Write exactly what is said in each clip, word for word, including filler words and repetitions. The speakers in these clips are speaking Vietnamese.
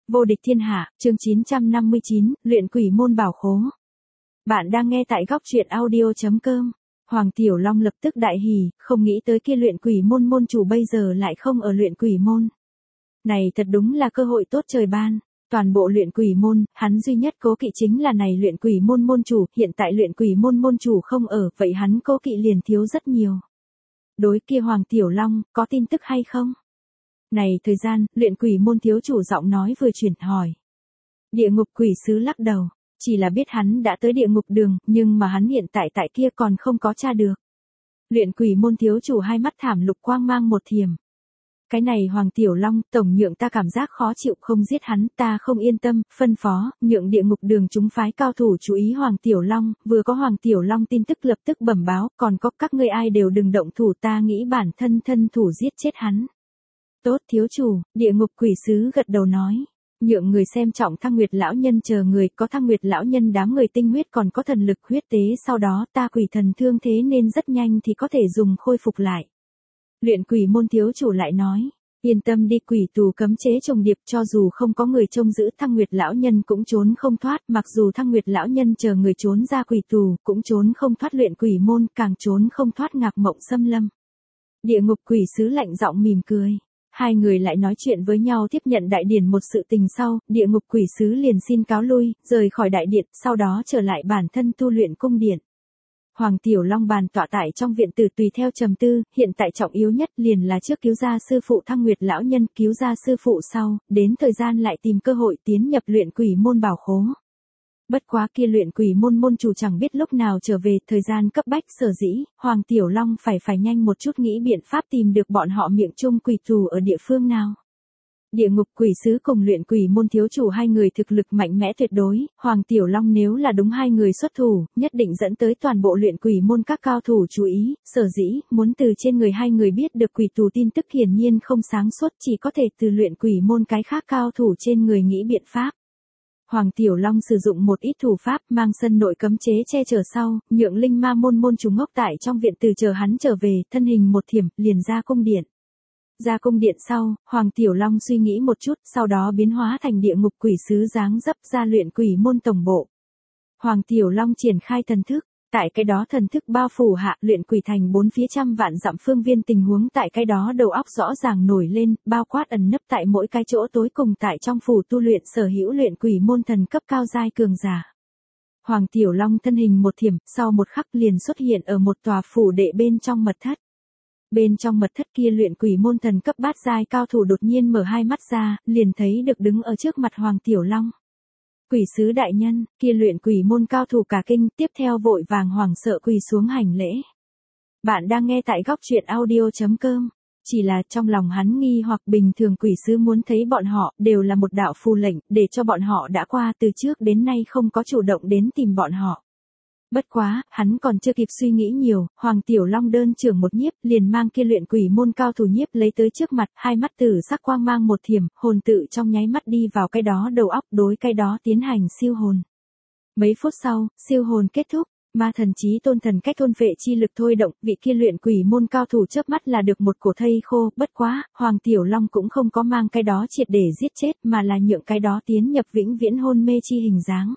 Vô địch thiên hạ, chương chín trăm năm mươi chín, luyện quỷ môn bảo khố. Bạn đang nghe tại góc truyện audio.com. Hoàng Tiểu Long lập tức đại hỉ, không nghĩ tới kia luyện quỷ môn môn chủ bây giờ lại không ở luyện quỷ môn. Này thật đúng là cơ hội tốt trời ban. Toàn bộ luyện quỷ môn, hắn duy nhất cố kỵ chính là này luyện quỷ môn môn chủ, hiện tại luyện quỷ môn môn chủ không ở, vậy hắn cố kỵ liền thiếu rất nhiều. Đối kia Hoàng Tiểu Long, có tin tức hay không? Này thời gian, luyện quỷ môn thiếu chủ giọng nói vừa chuyển hỏi. Địa ngục quỷ sứ lắc đầu, chỉ là biết hắn đã tới địa ngục đường, nhưng mà hắn hiện tại tại kia còn không có tra được. Luyện quỷ môn thiếu chủ hai mắt thảm lục quang mang một thiềm. Cái này Hoàng Tiểu Long, tổng nhượng ta cảm giác khó chịu, không giết hắn, ta không yên tâm, phân phó, nhượng địa ngục đường chúng phái cao thủ chú ý Hoàng Tiểu Long, vừa có Hoàng Tiểu Long tin tức lập tức bẩm báo, còn có các ngươi ai đều đừng động thủ, ta nghĩ bản thân thân thủ giết chết hắn. Tốt thiếu chủ, địa ngục quỷ sứ gật đầu nói. Nhượng người xem trọng Thăng Nguyệt lão nhân chờ người, có Thăng Nguyệt lão nhân đám người tinh huyết còn có thần lực huyết tế, sau đó ta quỷ thần thương thế nên rất nhanh thì có thể dùng khôi phục lại. Luyện quỷ môn thiếu chủ lại nói, yên tâm đi, quỷ tù cấm chế trùng điệp, cho dù không có người trông giữ Thăng Nguyệt lão nhân cũng trốn không thoát, mặc dù Thăng Nguyệt lão nhân chờ người trốn ra quỷ tù, cũng trốn không thoát luyện quỷ môn, càng trốn không thoát Ngạc Mộng xâm lâm. Địa ngục quỷ sứ lạnh giọng mỉm cười. Hai người lại nói chuyện với nhau, tiếp nhận đại điển một sự tình sau, địa ngục quỷ sứ liền xin cáo lui, rời khỏi đại điện, sau đó trở lại bản thân tu luyện cung điện. Hoàng Tiểu Long bàn tọa tại trong viện tử tùy theo trầm tư, hiện tại trọng yếu nhất liền là trước cứu ra sư phụ Thăng Nguyệt lão nhân, cứu ra sư phụ sau, đến thời gian lại tìm cơ hội tiến nhập luyện quỷ môn bảo khố. Bất quá kia luyện quỷ môn môn chủ chẳng biết lúc nào trở về, thời gian cấp bách sở dĩ, Hoàng Tiểu Long phải phải nhanh một chút nghĩ biện pháp tìm được bọn họ miệng chung quỷ tù ở địa phương nào. Địa ngục quỷ sứ cùng luyện quỷ môn thiếu chủ hai người thực lực mạnh mẽ tuyệt đối, Hoàng Tiểu Long nếu là đúng hai người xuất thủ, nhất định dẫn tới toàn bộ luyện quỷ môn các cao thủ chú ý, sở dĩ, muốn từ trên người hai người biết được quỷ tù tin tức hiển nhiên không sáng suốt, chỉ có thể từ luyện quỷ môn cái khác cao thủ trên người nghĩ biện pháp. Hoàng Tiểu Long sử dụng một ít thủ pháp mang sân nội cấm chế che chở sau, nhượng linh ma môn môn chủ ngốc tại trong viện từ chờ hắn trở về, thân hình một thiểm, liền ra cung điện. Ra cung điện sau, Hoàng Tiểu Long suy nghĩ một chút, sau đó biến hóa thành địa ngục quỷ sứ dáng dấp ra luyện quỷ môn tổng bộ. Hoàng Tiểu Long triển khai thần thức, tại cái đó thần thức bao phủ hạ, luyện quỷ thành bốn phía trăm vạn dặm phương viên tình huống tại cái đó đầu óc rõ ràng nổi lên, bao quát ẩn nấp tại mỗi cái chỗ tối cùng tại trong phủ tu luyện sở hữu luyện quỷ môn thần cấp cao giai cường giả. Hoàng Tiểu Long thân hình một thiểm, sau một khắc liền xuất hiện ở một tòa phủ đệ bên trong mật thất. Bên trong mật thất kia luyện quỷ môn thần cấp bát giai cao thủ đột nhiên mở hai mắt ra, liền thấy được đứng ở trước mặt Hoàng Tiểu Long. Quỷ sứ đại nhân, kia luyện quỷ môn cao thủ cả kinh, tiếp theo vội vàng hoảng sợ quỳ xuống hành lễ. Bạn đang nghe tại góc truyện audio.com. Chỉ là trong lòng hắn nghi hoặc bình thường quỷ sứ muốn thấy bọn họ, đều là một đạo phù lệnh, để cho bọn họ đã qua từ trước đến nay không có chủ động đến tìm bọn họ. Bất quá, hắn còn chưa kịp suy nghĩ nhiều, Hoàng Tiểu Long đơn trưởng một nhiếp, liền mang kia luyện quỷ môn cao thủ nhiếp lấy tới trước mặt, hai mắt tử sắc quang mang một thiểm, hồn tự trong nháy mắt đi vào cái đó đầu óc, đối cái đó tiến hành siêu hồn. Mấy phút sau, siêu hồn kết thúc, ma thần chí tôn thần cách thôn vệ chi lực thôi động, vị kia luyện quỷ môn cao thủ chớp mắt là được một cổ thây khô, bất quá, Hoàng Tiểu Long cũng không có mang cái đó triệt để giết chết mà là nhượng cái đó tiến nhập vĩnh viễn hôn mê chi hình dáng.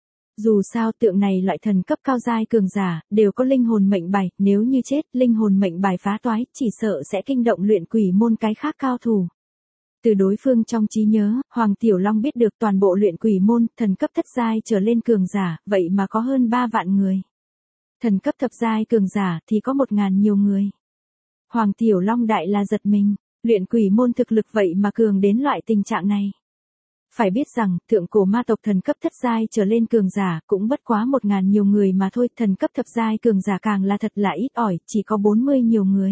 Dù sao tượng này loại thần cấp cao giai cường giả, đều có linh hồn mệnh bài, nếu như chết, linh hồn mệnh bài phá toái, chỉ sợ sẽ kinh động luyện quỷ môn cái khác cao thủ. Từ đối phương trong trí nhớ, Hoàng Tiểu Long biết được toàn bộ luyện quỷ môn, thần cấp thất giai trở lên cường giả, vậy mà có hơn ba vạn người. Thần cấp thập giai cường giả thì có một ngàn nhiều người. Hoàng Tiểu Long đại là giật mình, luyện quỷ môn thực lực vậy mà cường đến loại tình trạng này. Phải biết rằng, thượng cổ ma tộc thần cấp thất giai trở lên cường giả, cũng bất quá một ngàn nhiều người mà thôi, thần cấp thập giai cường giả càng là thật là ít ỏi, chỉ có bốn mươi nhiều người.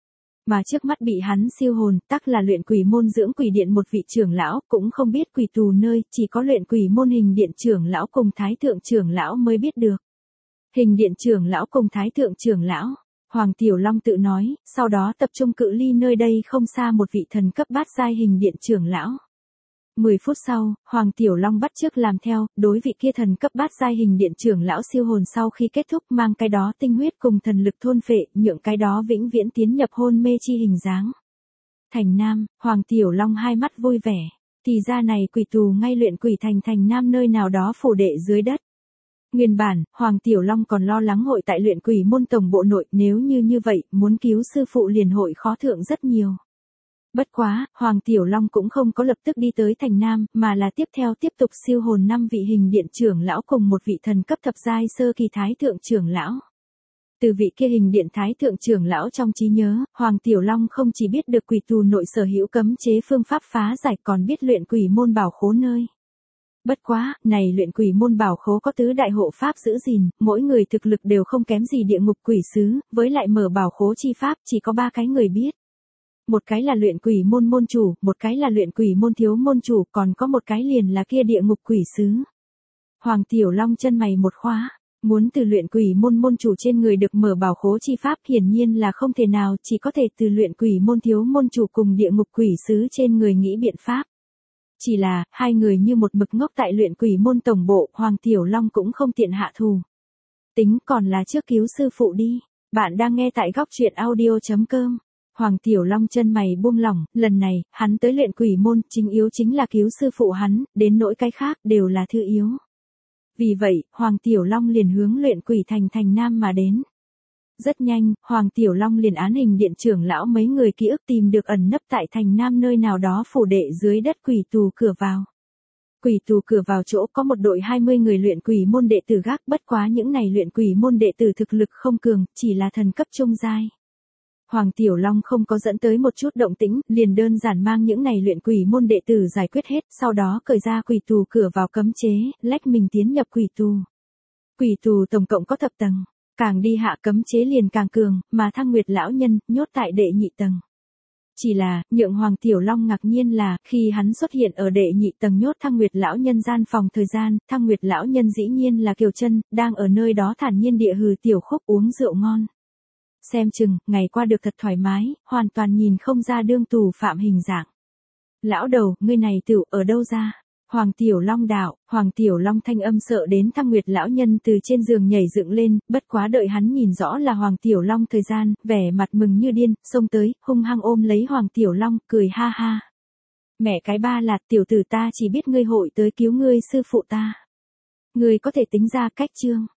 Mà trước mắt bị hắn siêu hồn, tắc là luyện quỷ môn dưỡng quỷ điện một vị trưởng lão, cũng không biết quỷ tù nơi, chỉ có luyện quỷ môn hình điện trưởng lão cùng thái thượng trưởng lão mới biết được. Hình điện trưởng lão cùng thái thượng trưởng lão, Hoàng Tiểu Long tự nói, sau đó tập trung cự ly nơi đây không xa một vị thần cấp bát giai hình điện trưởng lão. mười phút sau, Hoàng Tiểu Long bắt chước làm theo, đối vị kia thần cấp bát giai hình điện trưởng lão siêu hồn sau khi kết thúc mang cái đó tinh huyết cùng thần lực thôn phệ, nhượng cái đó vĩnh viễn tiến nhập hôn mê chi hình dáng. Thành Nam, Hoàng Tiểu Long hai mắt vui vẻ. Thì ra này quỷ tù ngay luyện quỷ thành thành nam nơi nào đó phủ đệ dưới đất. Nguyên bản, Hoàng Tiểu Long còn lo lắng hội tại luyện quỷ môn tổng bộ nội, nếu như như vậy, muốn cứu sư phụ liền hội khó thượng rất nhiều. Bất quá, Hoàng Tiểu Long cũng không có lập tức đi tới thành nam, mà là tiếp theo tiếp tục siêu hồn năm vị hình điện trưởng lão cùng một vị thần cấp thập giai sơ kỳ thái thượng trưởng lão. Từ vị kia hình điện thái thượng trưởng lão trong trí nhớ, Hoàng Tiểu Long không chỉ biết được quỷ tù nội sở hữu cấm chế phương pháp phá giải còn biết luyện quỷ môn bảo khố nơi. Bất quá, này luyện quỷ môn bảo khố có tứ đại hộ pháp giữ gìn, mỗi người thực lực đều không kém gì địa ngục quỷ sứ, với lại mở bảo khố chi pháp chỉ có ba cái người biết. Một cái là luyện quỷ môn môn chủ, một cái là luyện quỷ môn thiếu môn chủ, còn có một cái liền là kia địa ngục quỷ sứ. Hoàng Tiểu Long chân mày một khóa, muốn từ luyện quỷ môn môn chủ trên người được mở bảo khố chi pháp hiển nhiên là không thể nào, chỉ có thể từ luyện quỷ môn thiếu môn chủ cùng địa ngục quỷ sứ trên người nghĩ biện pháp. Chỉ là, hai người như một mực ngốc tại luyện quỷ môn tổng bộ, Hoàng Tiểu Long cũng không tiện hạ thù. Tính còn là trước cứu sư phụ đi. Bạn đang nghe tại góc truyện audio chấm com. Hoàng Tiểu Long chân mày buông lỏng, lần này, hắn tới luyện quỷ môn, chính yếu chính là cứu sư phụ hắn, đến nỗi cái khác đều là thứ yếu. Vì vậy, Hoàng Tiểu Long liền hướng luyện quỷ thành thành nam mà đến. Rất nhanh, Hoàng Tiểu Long liền án hình điện trưởng lão mấy người ký ức tìm được ẩn nấp tại thành nam nơi nào đó phủ đệ dưới đất quỷ tù cửa vào. Quỷ tù cửa vào chỗ có một đội hai mươi người luyện quỷ môn đệ tử gác, bất quá những này luyện quỷ môn đệ tử thực lực không cường, chỉ là thần cấp trung giai. Hoàng Tiểu Long không có dẫn tới một chút động tĩnh, liền đơn giản mang những này luyện quỷ môn đệ tử giải quyết hết, sau đó cởi ra quỷ tù cửa vào cấm chế, lách mình tiến nhập quỷ tù. Quỷ tù tổng cộng có thập tầng, càng đi hạ cấm chế liền càng cường, mà Thăng Nguyệt lão nhân nhốt tại đệ nhị tầng. Chỉ là, nhượng Hoàng Tiểu Long ngạc nhiên là, khi hắn xuất hiện ở đệ nhị tầng nhốt Thăng Nguyệt lão nhân gian phòng thời gian, Thăng Nguyệt lão nhân dĩ nhiên là Kiều Chân, đang ở nơi đó thản nhiên địa hừ tiểu khúc uống rượu ngon. Xem chừng, ngày qua được thật thoải mái, hoàn toàn nhìn không ra đương tù phạm hình dạng. Lão đầu, ngươi này tựu ở đâu ra? Hoàng Tiểu Long đạo, Hoàng Tiểu Long thanh âm sợ đến Thăng Nguyệt lão nhân từ trên giường nhảy dựng lên, bất quá đợi hắn nhìn rõ là Hoàng Tiểu Long thời gian, vẻ mặt mừng như điên, xông tới, hung hăng ôm lấy Hoàng Tiểu Long, cười ha ha. Mẹ cái ba lạt tiểu tử ta chỉ biết ngươi hội tới cứu ngươi sư phụ ta. Ngươi có thể tính ra cách chương.